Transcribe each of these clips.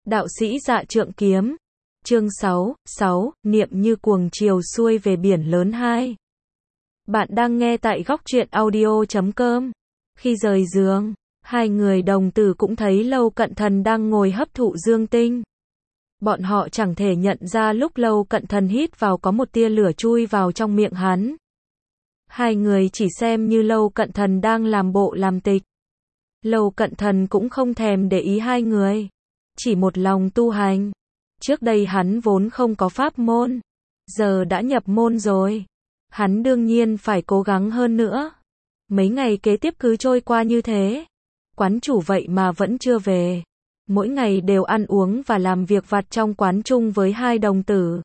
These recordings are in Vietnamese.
Đạo sĩ Dạ Trượng Kiếm. Chương 6, niệm như cuồng chiều xuôi về biển lớn 2. Bạn đang nghe tại góc truyện audio.com. Khi rời giường, hai người đồng tử cũng thấy Lâu Cận Thần đang ngồi hấp thụ dương tinh. Bọn họ chẳng thể nhận ra lúc Lâu Cận Thần hít vào có một tia lửa chui vào trong miệng hắn. Hai người chỉ xem như Lâu Cận Thần đang làm bộ làm tịch. Lâu Cận Thần cũng không thèm để ý hai người, chỉ một lòng tu hành. Trước đây hắn vốn không có pháp môn, giờ đã nhập môn rồi, hắn đương nhiên phải cố gắng hơn nữa. Mấy ngày kế tiếp cứ trôi qua như thế, quán chủ vậy mà vẫn chưa về. Mỗi ngày đều ăn uống và làm việc vặt trong quán chung với hai đồng tử.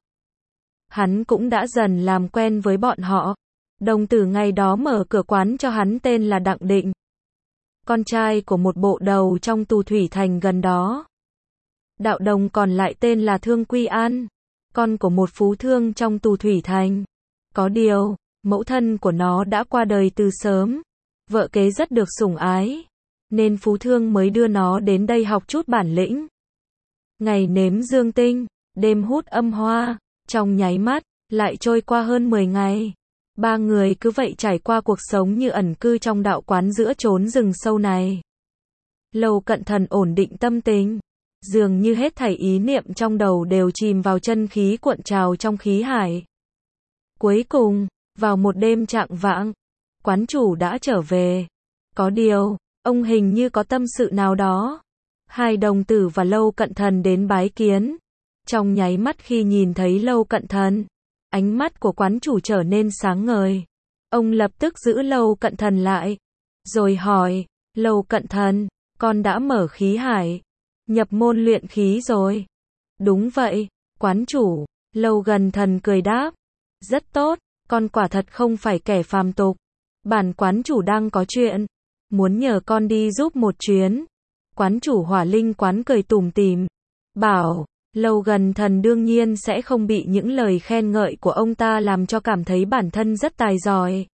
Hắn cũng đã dần làm quen với bọn họ. Đồng tử ngày đó mở cửa quán cho hắn tên là Đặng Định, con trai của một bộ đầu trong tù thủy thành gần đó. Đạo đồng còn lại tên là Thương Quy An, con của một phú thương trong tù thủy thành. Có điều, mẫu thân của nó đã qua đời từ sớm, vợ kế rất được sủng ái, nên phú thương mới đưa nó đến đây học chút bản lĩnh. Ngày nếm dương tinh, đêm hút âm hoa, trong nháy mắt, lại trôi qua hơn 10 ngày. Ba người cứ vậy trải qua cuộc sống như ẩn cư trong đạo quán giữa chốn rừng sâu này. Lâu Cận Thần ổn định tâm tình, dường như hết thảy ý niệm trong đầu đều chìm vào chân khí cuộn trào trong khí hải. Cuối cùng, vào một đêm trạng vạng, quán chủ đã trở về. Có điều, ông hình như có tâm sự nào đó. Hai đồng tử và Lâu Cận Thần đến bái kiến. Trong nháy mắt khi nhìn thấy Lâu Cận Thần, ánh mắt của quán chủ trở nên sáng ngời. Ông lập tức giữ Lâu Cận Thần lại, rồi hỏi, Lâu Cận Thần, con đã mở khí hải, nhập môn luyện khí rồi? Đúng vậy, quán chủ. Lâu Gần Thần cười đáp. Rất tốt, con quả thật không phải kẻ phàm tục. Bản quán chủ đang có chuyện, muốn nhờ con đi giúp một chuyến. Quán chủ Hỏa Linh quán cười tủm tỉm, bảo, Lâu Gần Thần đương nhiên sẽ không bị những lời khen ngợi của ông ta làm cho cảm thấy bản thân rất tài giỏi.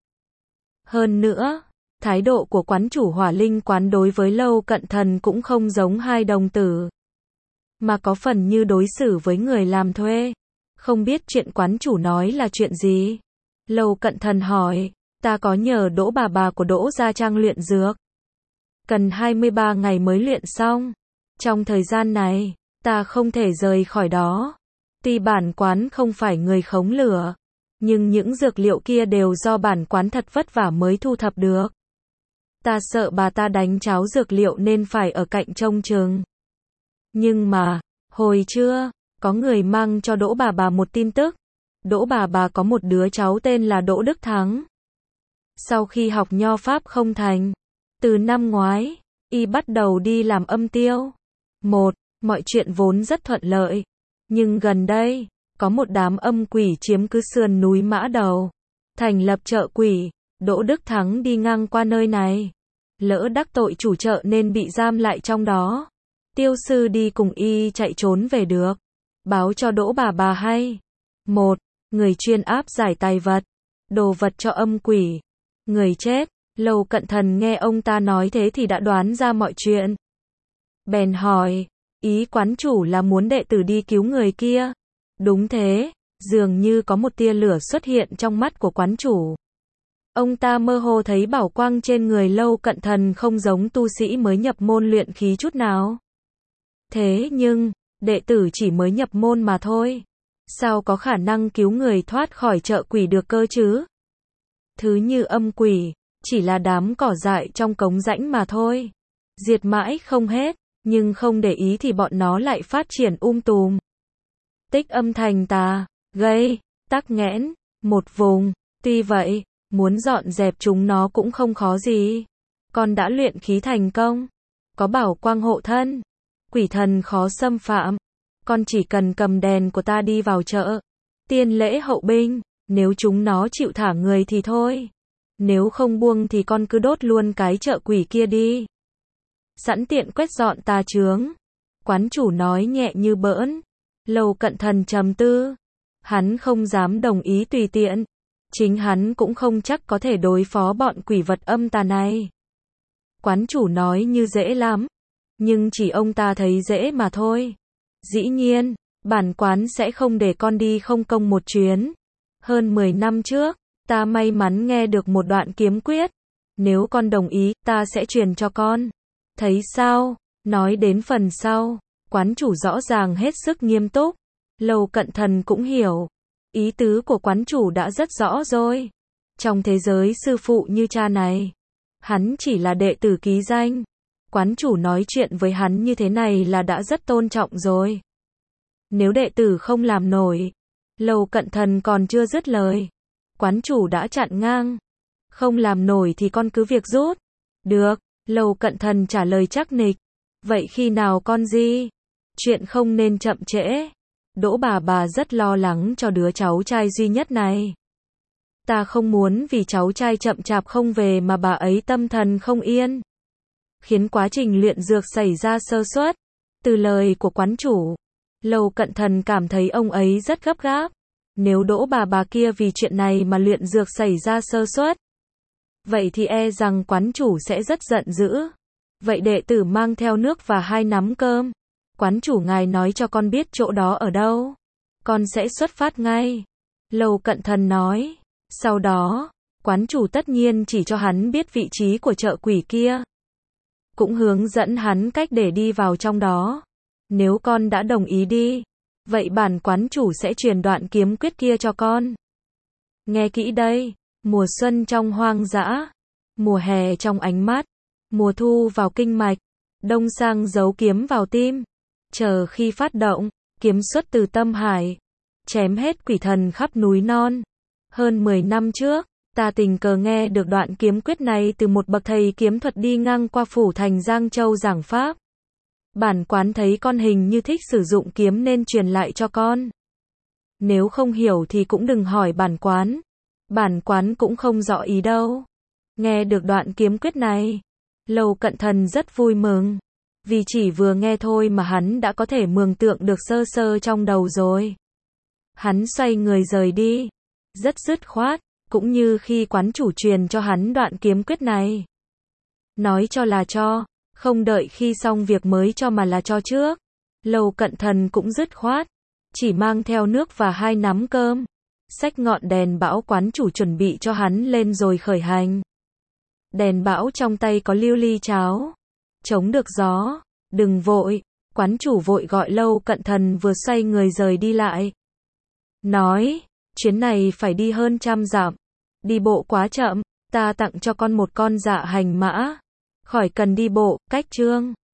Hơn nữa, thái độ của quán chủ Hỏa Linh quán đối với Lâu Cận Thần cũng không giống hai đồng tử, mà có phần như đối xử với người làm thuê. Không biết chuyện quán chủ nói là chuyện gì? Lâu Cận Thần hỏi. Ta có nhờ Đỗ bà của Đỗ Gia Trang luyện dược, cần 23 ngày mới luyện xong. Trong thời gian này, ta không thể rời khỏi đó. Tuy bản quán không phải người khống lửa, nhưng những dược liệu kia đều do bản quán thật vất vả mới thu thập được. Ta sợ bà ta đánh cháo dược liệu nên phải ở cạnh trông chừng. Nhưng mà, hồi trưa, có người mang cho Đỗ bà một tin tức. Đỗ bà có một đứa cháu tên là Đỗ Đức Thắng. Sau khi học nho pháp không thành, từ năm ngoái, y bắt đầu đi làm âm tiêu. Mọi chuyện vốn rất thuận lợi, nhưng gần đây, có một đám âm quỷ chiếm cứ sườn núi Mã Đầu, thành lập chợ quỷ. Đỗ Đức Thắng đi ngang qua nơi này, lỡ đắc tội chủ chợ nên bị giam lại trong đó. Tiêu sư đi cùng y chạy trốn về được, báo cho Đỗ bà hay. Người chuyên áp giải tài vật, đồ vật cho âm quỷ. Người chết. Lâu Cận Thần nghe ông ta nói thế thì đã đoán ra mọi chuyện. Bèn hỏi, ý quán chủ là muốn đệ tử đi cứu người kia? Đúng thế. Dường như có một tia lửa xuất hiện trong mắt của quán chủ. Ông ta mơ hồ thấy bảo quang trên người Lâu Cận Thần không giống tu sĩ mới nhập môn luyện khí chút nào. Thế nhưng, đệ tử chỉ mới nhập môn mà thôi, sao có khả năng cứu người thoát khỏi chợ quỷ được cơ chứ? Thứ như âm quỷ, chỉ là đám cỏ dại trong cống rãnh mà thôi. Diệt mãi không hết, nhưng không để ý thì bọn nó lại phát triển tùm. Tích âm thành tà, gây, tắc nghẽn, một vùng. Tuy vậy, muốn dọn dẹp chúng nó cũng không khó gì. Con đã luyện khí thành công, có bảo quang hộ thân, quỷ thần khó xâm phạm. Con chỉ cần cầm đèn của ta đi vào chợ, tiên lễ hậu binh, nếu chúng nó chịu thả người thì thôi. Nếu không buông thì con cứ đốt luôn cái chợ quỷ kia đi. Sẵn tiện quét dọn tà chướng. Quán chủ nói nhẹ như bỡn. Lâu Cận Thần trầm tư. Hắn không dám đồng ý tùy tiện. Chính hắn cũng không chắc có thể đối phó bọn quỷ vật âm tà này. Quán chủ nói như dễ lắm, nhưng chỉ ông ta thấy dễ mà thôi. Dĩ nhiên, bản quán sẽ không để con đi không công một chuyến. Hơn 10 năm trước, ta may mắn nghe được một đoạn kiếm quyết. Nếu con đồng ý, ta sẽ truyền cho con. Thấy sao? Nói đến phần sau, quán chủ rõ ràng hết sức nghiêm túc. Lầu Cận Thần cũng hiểu. Ý tứ của quán chủ đã rất rõ rồi. Trong thế giới sư phụ như cha này, hắn chỉ là đệ tử ký danh. Quán chủ nói chuyện với hắn như thế này là đã rất tôn trọng rồi. Nếu đệ tử không làm nổi, Lầu Cận Thần còn chưa dứt lời, quán chủ đã chặn ngang. Không làm nổi thì con cứ việc rút. Được, Lầu Cận Thần trả lời chắc nịch. Vậy khi nào con gì? Chuyện không nên chậm trễ. Đỗ bà rất lo lắng cho đứa cháu trai duy nhất này. Ta không muốn vì cháu trai chậm chạp không về mà bà ấy tâm thần không yên, khiến quá trình luyện dược xảy ra sơ suất. Từ lời của quán chủ, Lầu Cận Thần cảm thấy ông ấy rất gấp gáp. Nếu Đỗ bà kia vì chuyện này mà luyện dược xảy ra sơ suất, vậy thì e rằng quán chủ sẽ rất giận dữ. Vậy đệ tử mang theo nước và 2 nắm cơm. Quán chủ ngài nói cho con biết chỗ đó ở đâu. Con sẽ xuất phát ngay. Lầu Cận Thần nói. Sau đó, quán chủ tất nhiên chỉ cho hắn biết vị trí của chợ quỷ kia. Cũng hướng dẫn hắn cách để đi vào trong đó. Nếu con đã đồng ý đi, vậy bản quán chủ sẽ truyền đoạn kiếm quyết kia cho con. Nghe kỹ đây, mùa xuân trong hoang dã, mùa hè trong ánh mắt, mùa thu vào kinh mạch, đông sang giấu kiếm vào tim. Chờ khi phát động, kiếm xuất từ tâm hải, chém hết quỷ thần khắp núi non. Hơn 10 năm trước, ta tình cờ nghe được đoạn kiếm quyết này từ một bậc thầy kiếm thuật đi ngang qua phủ thành Giang Châu giảng pháp. Bản quán thấy con hình như thích sử dụng kiếm nên truyền lại cho con. Nếu không hiểu thì cũng đừng hỏi bản quán. Bản quán cũng không rõ ý đâu. Nghe được đoạn kiếm quyết này, Lầu Cận Thần rất vui mừng. Vì chỉ vừa nghe thôi mà hắn đã có thể mường tượng được sơ sơ trong đầu rồi. Hắn xoay người rời đi. Rất dứt khoát, cũng như khi quán chủ truyền cho hắn đoạn kiếm quyết này. Nói cho là cho, không đợi khi xong việc mới cho mà là cho trước. Lầu Cận Thần cũng dứt khoát, chỉ mang theo nước và 2 nắm cơm. Xách ngọn đèn bão quán chủ chuẩn bị cho hắn lên rồi khởi hành. Đèn bão trong tay có lưu ly cháo, chống được gió. Đừng vội, quán chủ vội gọi Lầu Cận Thần vừa xoay người rời đi lại. Nói, chuyến này phải đi hơn 100 dặm. Đi bộ quá chậm, ta tặng cho con một con dạ hành mã. Khỏi cần đi bộ, cách chương.